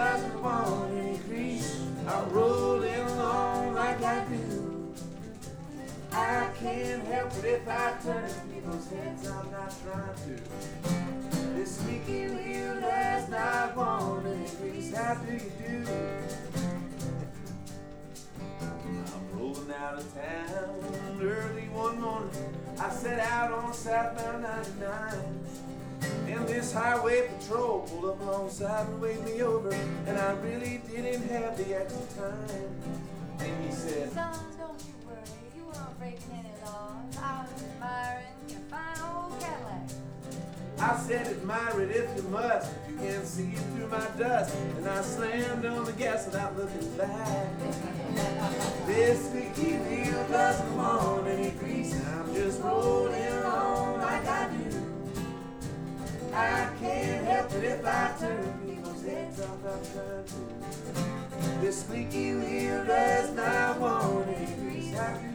doesn't want any grease. I'm rolling along like I do. I can't help it if I turn people's heads, I'm not trying to. This squeaky wheel does not want any grease. How do you do? I'm rolling out of town early one morning. I set out on southbound 99. And this highway patrol pulled up alongside and waved me over. And I really didn't have the extra time. And he said, son, don't you worry, you weren't breaking any laws. I was admiring your fine old Cadillac. I said, admire it if you must, if you can't see it through my dust. And I slammed on the gas without looking back. This squeaky wheel doesn't want any grease. I'm just rolling along like I do. I can't help it if I turn people's heads, I'm not trying to. This squeaky wheel does not want any grease. How do you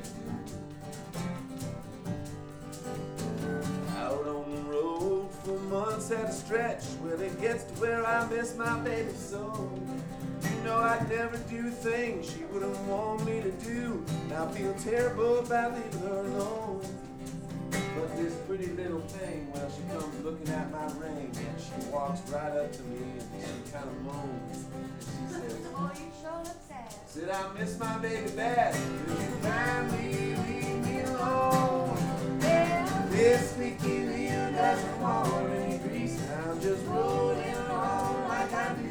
do? Out on the road for months at a stretch, well, it gets to where I miss my baby so. You know I'd never do things she wouldn't want me to do. Now I feel terrible about leaving her alone. But this pretty little thing, well, she comes looking at my ring, and she walks right up to me, and she kind of moans. And she says, Oh, you sure look sad. said, I miss my baby bad. Will you kindly leave me alone? Yeah. This squeaky wheel doesn't want any grease. I'm just rolling along like I do.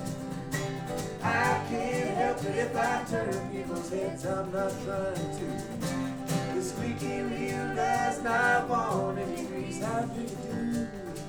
I can't help it if I turn people's heads, I'm not trying to. The squeaky wheel does not want any grease. How do you do?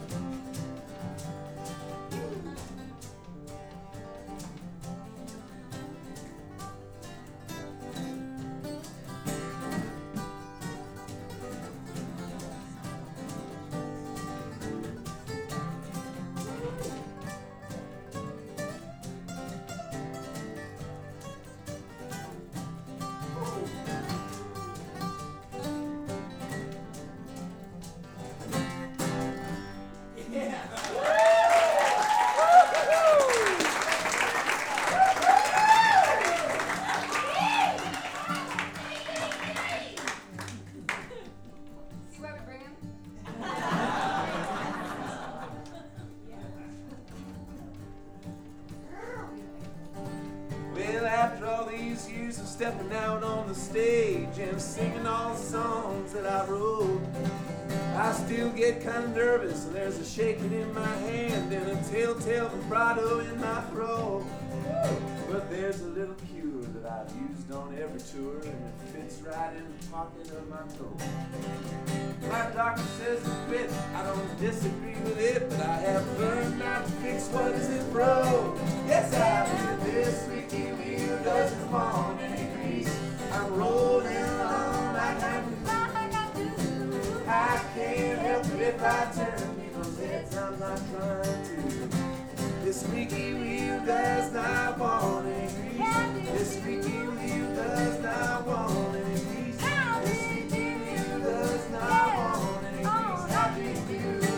Stepping out on the stage and singing all the songs that I wrote, I still get kind of nervous, and there's a shaking in my hand and a telltale vibrato in my throat. But there's a little cure that I've used on every tour, and it fits right in the pocket of my coat. My doctor says to quit, I don't disagree with it, but I have learned not to fix what isn't broke. Yes, I did. This squeaky wheel doesn't want any grease. I'm rolling along like I do. I can't help it if I turn people's heads, I'm not trying to. This squeaky wheel does not want any grease. This squeaky wheel does not want any grease. This squeaky wheel does not want any grease. How do you do it?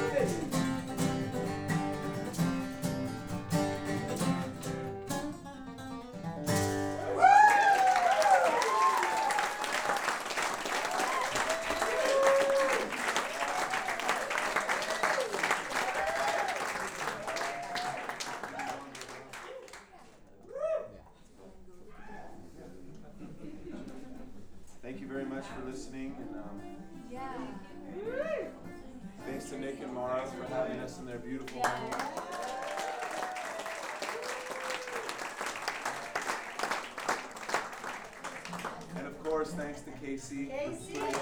Thank you very much for listening, and thanks to Nick and Mara for having us in their beautiful home. And of course, thanks to Casey for putting